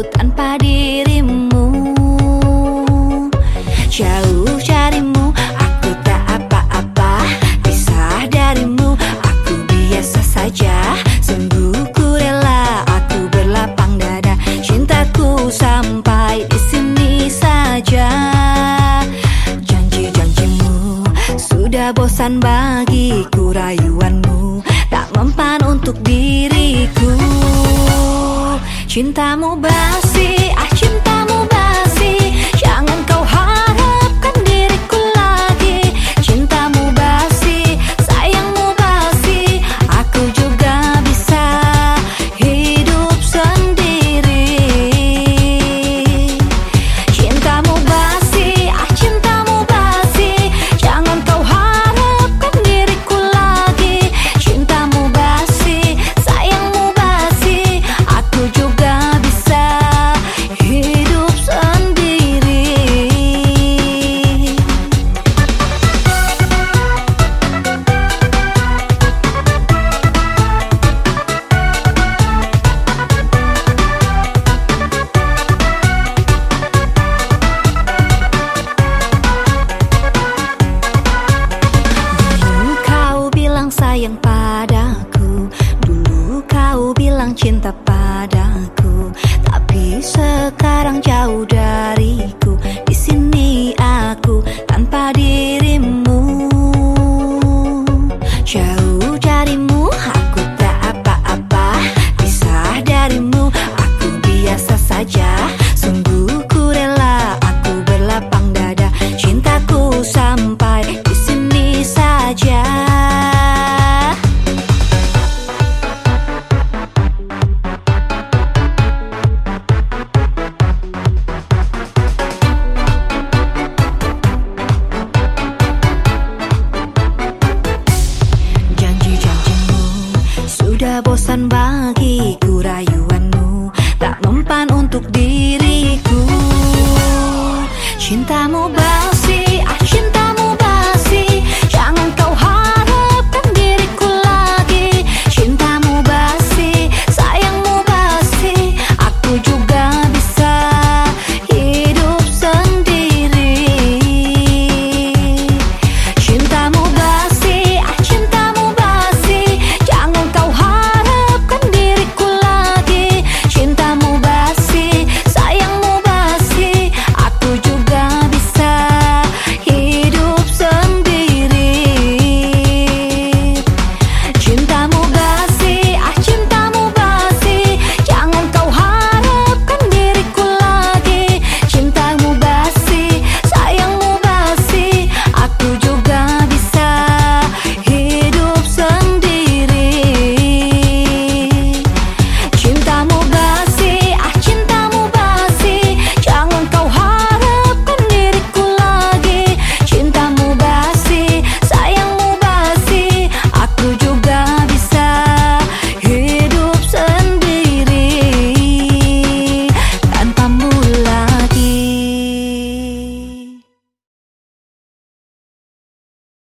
tanpa dirimu. Jauh darimu aku tak apa-apa, pisah darimu aku biasa saja. Sungguh ku rela aku berlapang dada, cintaku sampai di sini saja. Janji-janjimu sudah bosan bagiku, rayuanmu tak mempan untuk diriku. Cintamu basi, cintamu basi, jangan kau harapkan diriku lagi. Cintamu basi, sayangmu basi, aku juga bisa hidup sendiri. Cintamu basi, cintamu basi, jangan kau harapkan diriku lagi. Cintamu basi, sayangmu basi, aku juga bisa hidup sendiri. Dulu kau bilang sayang padaku, dulu kau bilang cinta padaku, tapi sekarang jauh dariku. Di sini aku tanpa dirimu. Jauh darimu aku tak apa-apa, pisah darimu aku biasa saja. Sungguh ku rela aku berlapang dada, cintaku sampai di sini saja. Janji-janjimu sudah bosan bagiku, rayuanmu tak mempan untuk diriku. Cintamu basi,